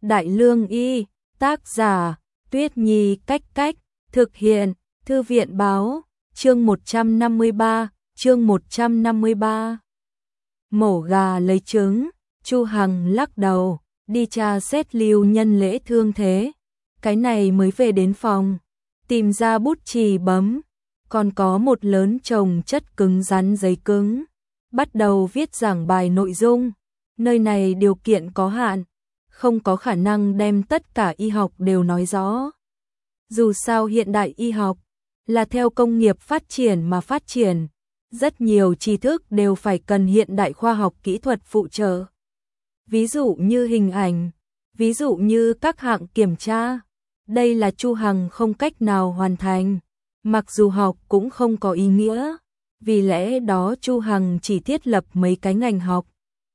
Đại Lương Y, tác giả, Tuyết Nhi Cách Cách, thực hiện, Thư viện Báo, chương 153. Mổ gà lấy trứng, Chu Hằng lắc đầu, đi tra xét Lưu Nhân lễ thương thế. Cái này mới về đến phòng, tìm ra bút chì bấm, còn có một lớn chồng chất cứng rắn giấy cứng. Bắt đầu viết giảng bài nội dung, nơi này điều kiện có hạn, không có khả năng đem tất cả y học đều nói rõ. Dù sao hiện đại y học là theo công nghiệp phát triển mà phát triển, rất nhiều tri thức đều phải cần hiện đại khoa học kỹ thuật phụ trợ. Ví dụ như hình ảnh, ví dụ như các hạng kiểm tra, đây là Chu Hằng không cách nào hoàn thành, mặc dù học cũng không có ý nghĩa, vì lẽ đó Chu Hằng chỉ thiết lập mấy cái ngành học.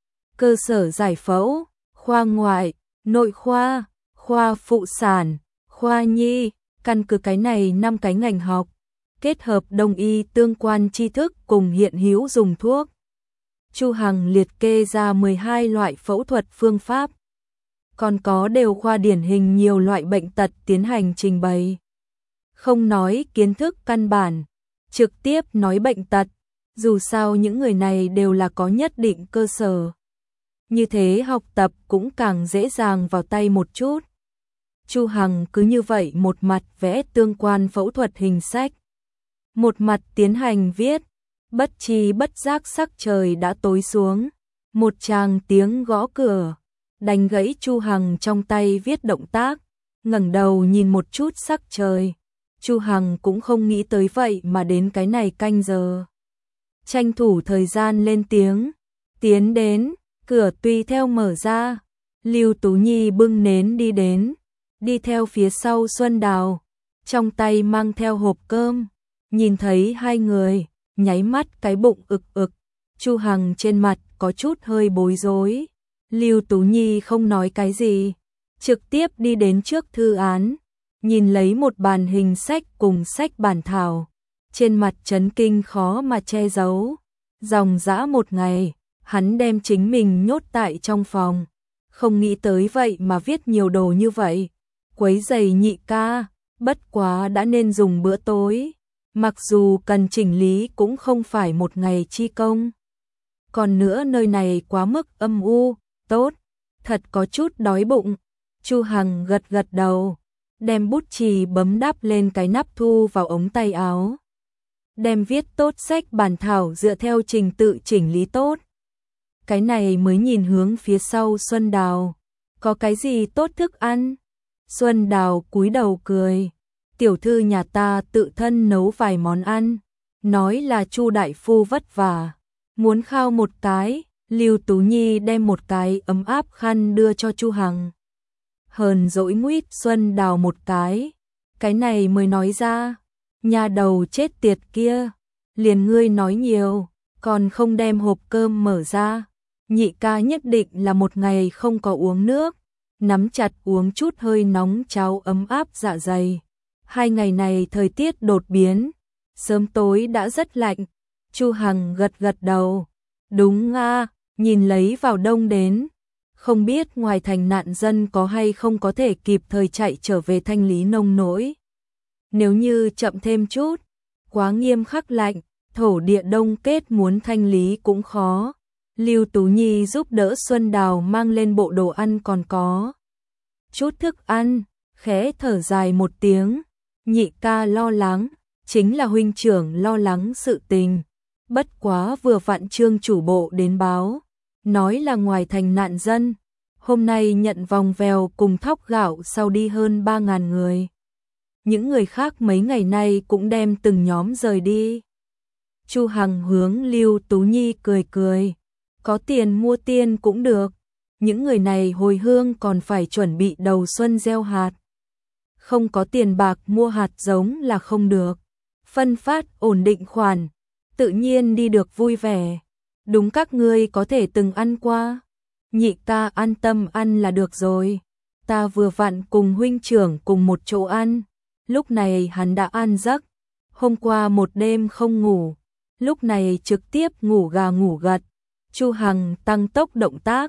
Cơ sở giải phẫu, khoa ngoại, nội khoa, khoa phụ sản, khoa nhi, căn cứ cái này 5 cái ngành học, kết hợp đông y tương quan tri thức cùng hiện hữu dùng thuốc. Chu Hằng liệt kê ra 12 loại phẫu thuật phương pháp, còn có đều khoa điển hình nhiều loại bệnh tật tiến hành trình bày. Không nói kiến thức căn bản, trực tiếp nói bệnh tật, dù sao những người này đều là có nhất định cơ sở. Như thế học tập cũng càng dễ dàng vào tay một chút. Chu Hằng cứ như vậy một mặt vẽ tương quan phẫu thuật hình sách, một mặt tiến hành viết, bất tri bất giác sắc trời đã tối xuống. Một tràng tiếng gõ cửa, đánh gãy Chu Hằng trong tay viết động tác, ngẩng đầu nhìn một chút sắc trời. Chu Hằng cũng không nghĩ tới vậy mà đến cái này canh giờ. Tranh thủ thời gian lên tiếng, tiến đến, cửa tùy theo mở ra, Lưu Tú Nhi bưng nến đi đến, đi theo phía sau Xuân Đào, trong tay mang theo hộp cơm, nhìn thấy hai người, nháy mắt cái bụng ực ực, Chu Hằng trên mặt có chút hơi bối rối. Lưu Tú Nhi không nói cái gì, trực tiếp đi đến trước thư án, nhìn lấy một bàn hình sách cùng sách bản thảo, trên mặt chấn kinh khó mà che giấu. Dòng dã một ngày, hắn đem chính mình nhốt tại trong phòng, không nghĩ tới vậy mà viết nhiều đồ như vậy, quấy rầy nhị ca, bất quá đã nên dùng bữa tối, mặc dù cần chỉnh lý cũng không phải một ngày chi công. Còn nữa nơi này quá mức âm u, tốt, thật có chút đói bụng. Chu Hằng gật gật đầu, đem bút chì bấm đắp lên cái nắp thu vào ống tay áo. Đem viết tốt sách bản thảo dựa theo trình tự chỉnh lý tốt. Cái này mới nhìn hướng phía sau Xuân Đào, có cái gì tốt thức ăn? Xuân Đào cúi đầu cười, tiểu thư nhà ta tự thân nấu vài món ăn, nói là Chu đại phu vất vả, muốn khao một cái. Lưu Tú Nhi đem một cái ấm áp khăn đưa cho Chu Hằng. Hờn dỗi nguýt Xuân Đào một cái này mới nói ra, nhà đầu chết tiệt kia, liền ngươi nói nhiều, còn không đem hộp cơm mở ra. Nhị ca nhất định là một ngày không có uống nước, nắm chặt uống chút hơi nóng cháo ấm áp dạ dày. 2 ngày này thời tiết đột biến, sớm tối đã rất lạnh. Chu Hằng gật gật đầu, đúng a, nhìn lấy vào đông đến, không biết ngoài thành nạn dân có hay không có thể kịp thời chạy trở về thanh lý nông nỗi. Nếu như chậm thêm chút, quá nghiêm khắc lạnh, thổ địa đông kết muốn thanh lý cũng khó. Lưu Tú Nhi giúp đỡ Xuân Đào mang lên bộ đồ ăn còn có chút thức ăn, khẽ thở dài một tiếng, nhị ca lo lắng, chính là huynh trưởng lo lắng sự tình. Bất quá vừa vặn Trương chủ bộ đến báo, nói là ngoài thành nạn dân, hôm nay nhận vòng vèo cùng thóc gạo sau đi hơn 3.000 người. Những người khác mấy ngày nay cũng đem từng nhóm rời đi. Chu Hằng hướng Lưu Tú Nhi cười cười, có tiền mua tiên cũng được, những người này hồi hương còn phải chuẩn bị đầu xuân gieo hạt. Không có tiền bạc mua hạt giống là không được, phân phát ổn định khoản, tự nhiên đi được vui vẻ. Đúng các ngươi có thể từng ăn qua, nhị ca an tâm ăn là được rồi. Ta vừa vặn cùng huynh trưởng cùng một chỗ ăn, lúc này hắn đã ăn giấc, hôm qua một đêm không ngủ, lúc này trực tiếp ngủ gà ngủ gật. Chu Hằng tăng tốc động tác,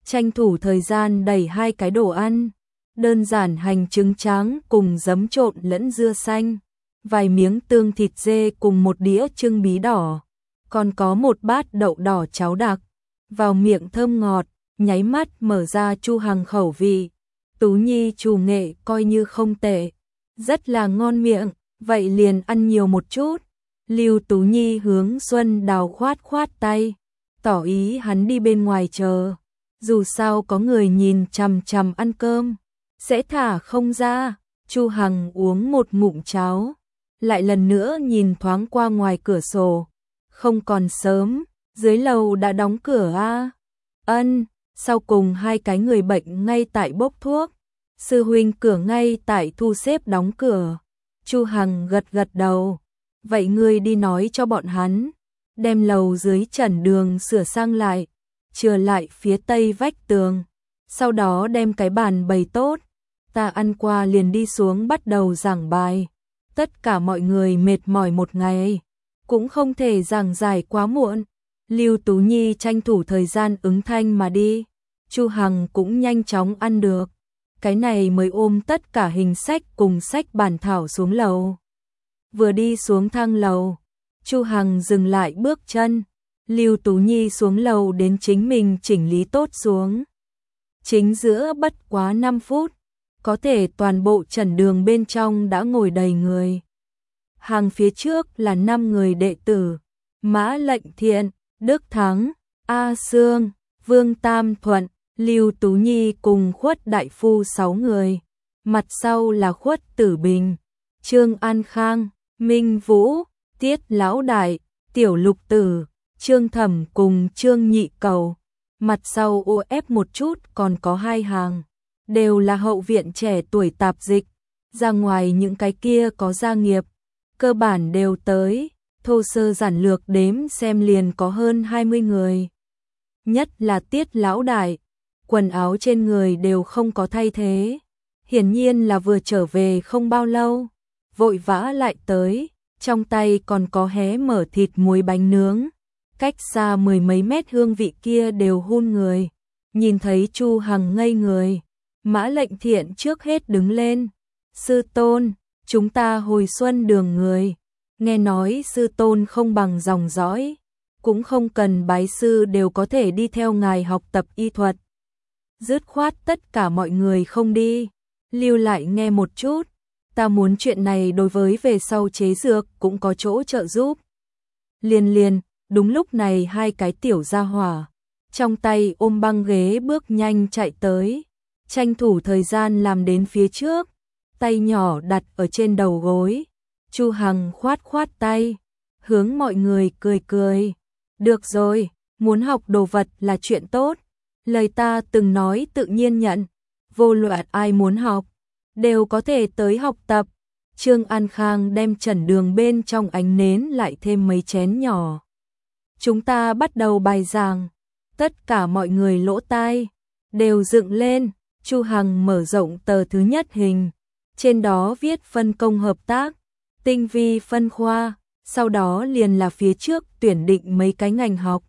tranh thủ thời gian đẩy 2 cái đồ ăn, đơn giản hành trứng tráng cùng giấm trộn lẫn dưa xanh, vài miếng tương thịt dê cùng một đĩa trưng bí đỏ, còn có một bát đậu đỏ cháo đặc, vào miệng thơm ngọt, nháy mắt mở ra Chu Hằng khẩu vị. Tú Nhi chủ nghệ coi như không tệ, rất là ngon miệng, vậy liền ăn nhiều một chút. Lưu Tú Nhi hướng Xuân Đào khoát khoát tay, tỏ ý hắn đi bên ngoài chờ, dù sao có người nhìn chằm chằm ăn cơm, sẽ thả không ra. Chu Hằng uống một ngụm cháo, lại lần nữa nhìn thoáng qua ngoài cửa sổ, không còn sớm, dưới lầu đã đóng cửa a. Ân, sau cùng 2 cái người bệnh ngay tại bốc thuốc, sư huynh cửa ngay tại thu xếp đóng cửa. Chu Hằng gật gật đầu, vậy ngươi đi nói cho bọn hắn, đem lầu dưới trần đường sửa sang lại, chừa lại phía tây vách tường, sau đó đem cái bàn bày tốt, ta ăn qua liền đi xuống bắt đầu giảng bài. Tất cả mọi người mệt mỏi một ngày, cũng không thể giảng giải quá muộn. Lưu Tú Nhi tranh thủ thời gian ứng thanh mà đi, Chu Hằng cũng nhanh chóng ăn được, cái này mới ôm tất cả hình sách cùng sách bản thảo xuống lầu. Vừa đi xuống thang lầu, Chu Hằng dừng lại bước chân, Lưu Tú Nhi xuống lầu đến chính mình chỉnh lý tốt xuống. Chính giữa bất quá 5 phút, có thể toàn bộ trần đường bên trong đã ngồi đầy người. Hàng phía trước là 5 người đệ tử, Mã Lệnh Thiện, Đức Thắng, A Sương, Vương Tam Thuận, Lưu Tú Nhi cùng Khuất Đại Phu 6 người. Mặt sau là Khuất Tử Bình, Trương An Khang, Minh Vũ, Tiết Lão Đại, Tiểu Lục Tử, Trương Thẩm cùng Trương Nhị Cầu. Mặt sau ép một chút còn có 2 hàng, đều là hậu viện trẻ tuổi tạp dịch, ra ngoài những cái kia có gia nghiệp, cơ bản đều tới, thô sơ giản lược đếm xem liền có hơn 20 người. Nhất là Tiết Lão Đại, quần áo trên người đều không có thay thế, hiển nhiên là vừa trở về không bao lâu, vội vã lại tới, trong tay còn có hé mở thịt muối bánh nướng, cách xa 10 mấy mét hương vị kia đều hun người. Nhìn thấy Chu Hằng ngây người, Mã Lệnh Thiện trước hết đứng lên, sư tôn, chúng ta hồi Xuân Đường người, nghe nói sư tôn không bằng dòng dõi, cũng không cần bái sư đều có thể đi theo ngài học tập y thuật. Dứt khoát tất cả mọi người không đi, lưu lại nghe một chút, ta muốn chuyện này đối với về sau chế dược cũng có chỗ trợ giúp. Liền, đúng lúc này 2 cái tiểu gia hỏa, trong tay ôm băng ghế bước nhanh chạy tới, tranh thủ thời gian làm đến phía trước, tay nhỏ đặt ở trên đầu gối. Chu Hằng khoát khoát tay, hướng mọi người cười cười. Được rồi, muốn học đồ vật là chuyện tốt, lời ta từng nói tự nhiên nhận, vô luận ai muốn học, đều có thể tới học tập. Trương An Khang đem trần đường bên trong ánh nến lại thêm mấy chén nhỏ. Chúng ta bắt đầu bài giảng, tất cả mọi người lỗ tai đều dựng lên. Chu Hằng mở rộng tờ thứ nhất hình, trên đó viết phân công hợp tác, tinh vi phân khoa, sau đó liền là phía trước tuyển định mấy cái ngành học.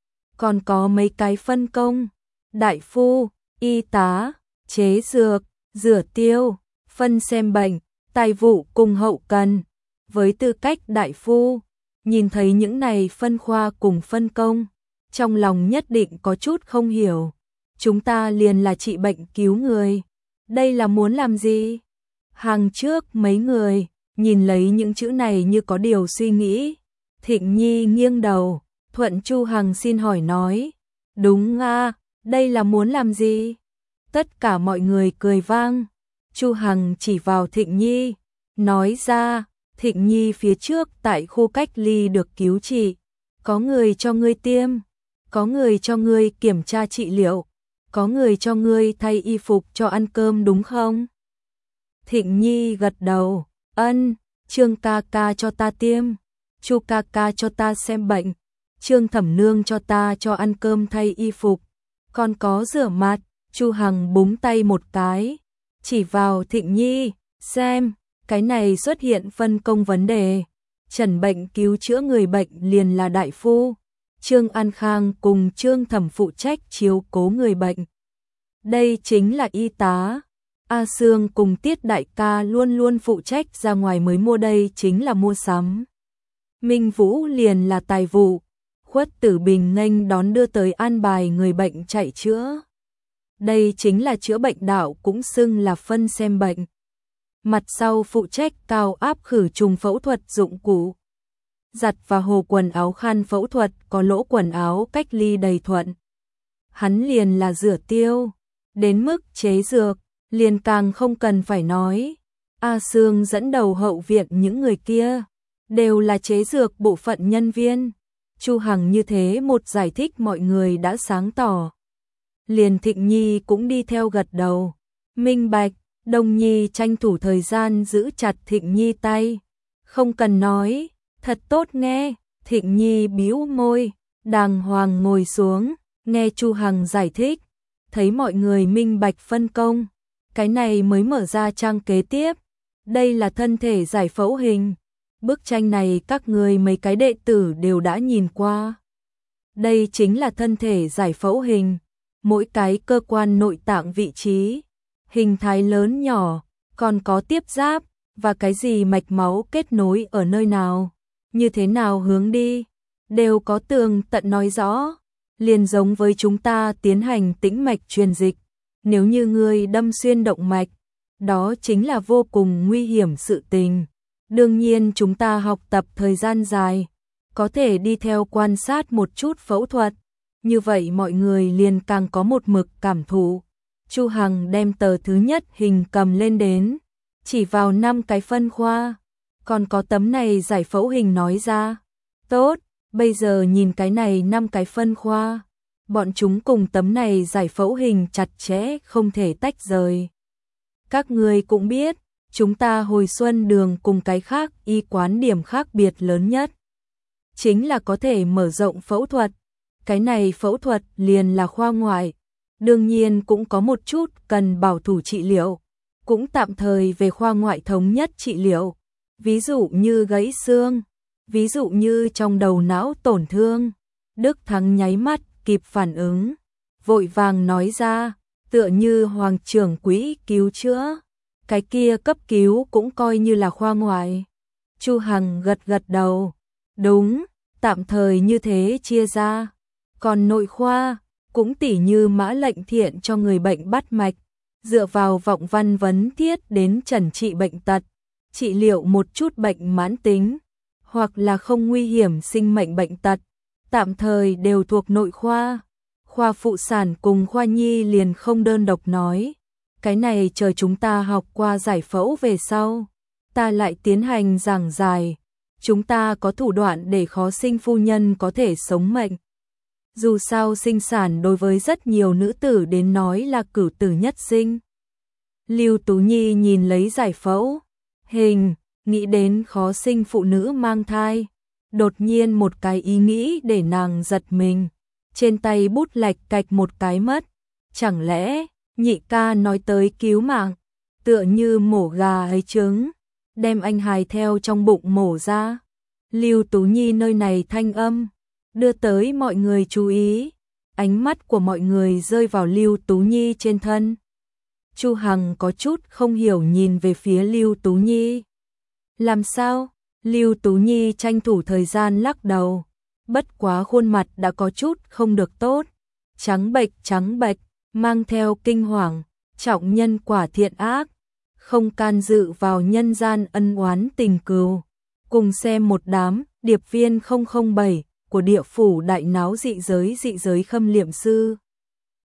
Còn có mấy cái phân công, đại phu, y tá, chế dược, rửa tiêu, phân xem bệnh, tài vụ cùng hậu cần. Với tư cách đại phu, nhìn thấy những này phân khoa cùng phân công, trong lòng nhất định có chút không hiểu. Chúng ta liền là trị bệnh cứu người, đây là muốn làm gì? Hàng trước mấy người, nhìn lấy những chữ này như có điều suy nghĩ. Thịnh Nhi nghiêng đầu, thuận Chu Hằng xin hỏi nói, đúng a, đây là muốn làm gì? Tất cả mọi người cười vang. Chu Hằng chỉ vào Thịnh Nhi, nói ra, Thịnh Nhi phía trước tại khu cách ly được cứu trị, có người cho ngươi tiêm, có người cho ngươi kiểm tra trị liệu, có người cho ngươi thay y phục cho ăn cơm đúng không? Thịnh Nhi gật đầu, ân, Trương ca ca cho ta tiêm, Chu ca ca cho ta xem bệnh, Trương Thẩm Nương cho ta cho ăn cơm thay y phục, còn có rửa mặt. Chu Hằng búng tay một cái, chỉ vào Thịnh Nhi, xem, cái này xuất hiện phân công vấn đề, trần bệnh cứu chữa người bệnh liền là đại phu, Trương An Khang cùng Trương Thẩm phụ trách chiếu cố người bệnh. Đây chính là y tá. A Sương cùng Tiết đại ca luôn luôn phụ trách ra ngoài mới mua, đây chính là mua sắm. Minh Vũ liền là tài vụ. Khuất Tử Bình nghênh đón đưa tới an bài người bệnh chạy chữa. Đây chính là chữa bệnh đạo, cũng xưng là phân xem bệnh. Mặt sau phụ trách cao áp khử trùng phẫu thuật dụng cụ. Giặt và hồ quần áo khăn phẫu thuật có lỗ quần áo cách ly đầy thuận. Hắn liền là rửa tiêu. Đến mức chế dược, liền càng không cần phải nói. A Sương dẫn đầu hậu viện những người kia, đều là chế dược bộ phận nhân viên. Chu Hằng như thế một giải thích mọi người đã sáng tỏ. Liền Thịnh Nhi cũng đi theo gật đầu. Minh bạch, Đông Nhi tranh thủ thời gian giữ chặt Thịnh Nhi tay. Không cần nói, thật tốt nghe. Thịnh Nhi bĩu môi, đàng hoàng ngồi xuống, nghe Chu Hằng giải thích. Thấy mọi người minh bạch phân công, cái này mới mở ra trang kế tiếp. Đây là thân thể giải phẫu hình. Bức tranh này các người mấy cái đệ tử đều đã nhìn qua. Đây chính là thân thể giải phẫu hình. Mỗi cái cơ quan nội tạng vị trí, hình thái lớn nhỏ, còn có tiếp giáp, và cái gì mạch máu kết nối ở nơi nào, như thế nào hướng đi, đều có tường tận nói rõ. Liền giống với chúng ta tiến hành tĩnh mạch truyền dịch, nếu như người đâm xuyên động mạch, đó chính là vô cùng nguy hiểm sự tình. Đương nhiên chúng ta học tập thời gian dài, có thể đi theo quan sát một chút phẫu thuật, như vậy mọi người liền càng có một mực cảm thụ. Chu Hằng đem tờ thứ nhất hình cầm lên đến, chỉ vào 5 cái phân khoa, còn có tấm này giải phẫu hình nói ra. Tốt, bây giờ nhìn cái này 5 cái phân khoa, bọn chúng cùng tấm này giải phẫu hình chặt chẽ không thể tách rời. Các người cũng biết, chúng ta hồi xuân đường cùng cái khác y quán điểm khác biệt lớn nhất chính là có thể mở rộng phẫu thuật. Cái này phẫu thuật liền là khoa ngoại, đương nhiên cũng có một chút cần bảo thủ trị liệu, cũng tạm thời về khoa ngoại thống nhất trị liệu. Ví dụ như gãy xương, ví dụ như trong đầu não tổn thương. Đức Thắng nháy mắt kịp phản ứng, vội vàng nói ra, tựa như Hoàng trưởng quỹ cứu chữa, cái kia cấp cứu cũng coi như là khoa ngoại. Chu Hằng gật gật đầu, đúng, tạm thời như thế chia ra. Còn nội khoa, cũng tỉ như Mã Lệnh Thiện cho người bệnh bắt mạch, dựa vào vọng văn vấn thiết đến chẩn trị bệnh tật, trị liệu một chút bệnh mãn tính, hoặc là không nguy hiểm sinh mệnh bệnh tật, tạm thời đều thuộc nội khoa. Khoa phụ sản cùng khoa nhi liền không đơn độc nói, cái này chờ chúng ta học qua giải phẫu về sau, ta lại tiến hành giảng giải. Chúng ta có thủ đoạn để khó sinh phu nhân có thể sống mệnh. Dù sao sinh sản đối với rất nhiều nữ tử đến nói là cửu tử nhất sinh. Lưu Tú Nhi nhìn lấy giải phẫu hình, nghĩ đến khó sinh phụ nữ mang thai. Đột nhiên một cái ý nghĩ để nàng giật mình. Trên tay bút lạch cạch một cái mất. Chẳng lẽ nhị ca nói tới cứu mạng, tựa như mổ gà ấy trứng, đem anh hài theo trong bụng mổ ra. Lưu Tú Nhi nơi này thanh âm đưa tới mọi người chú ý, ánh mắt của mọi người rơi vào Lưu Tú Nhi trên thân. Chu Hằng có chút không hiểu nhìn về phía Lưu Tú Nhi. Làm sao? Lưu Tú Nhi tranh thủ thời gian lắc đầu, bất quá khuôn mặt đã có chút không được tốt, trắng bệch, mang theo kinh hoàng, trọng nhân quả thiện ác, không can dự vào nhân gian ân oán tình cừu. Cùng xem một đám điệp viên 007 của địa phủ đại náo dị giới khâm liệm sư.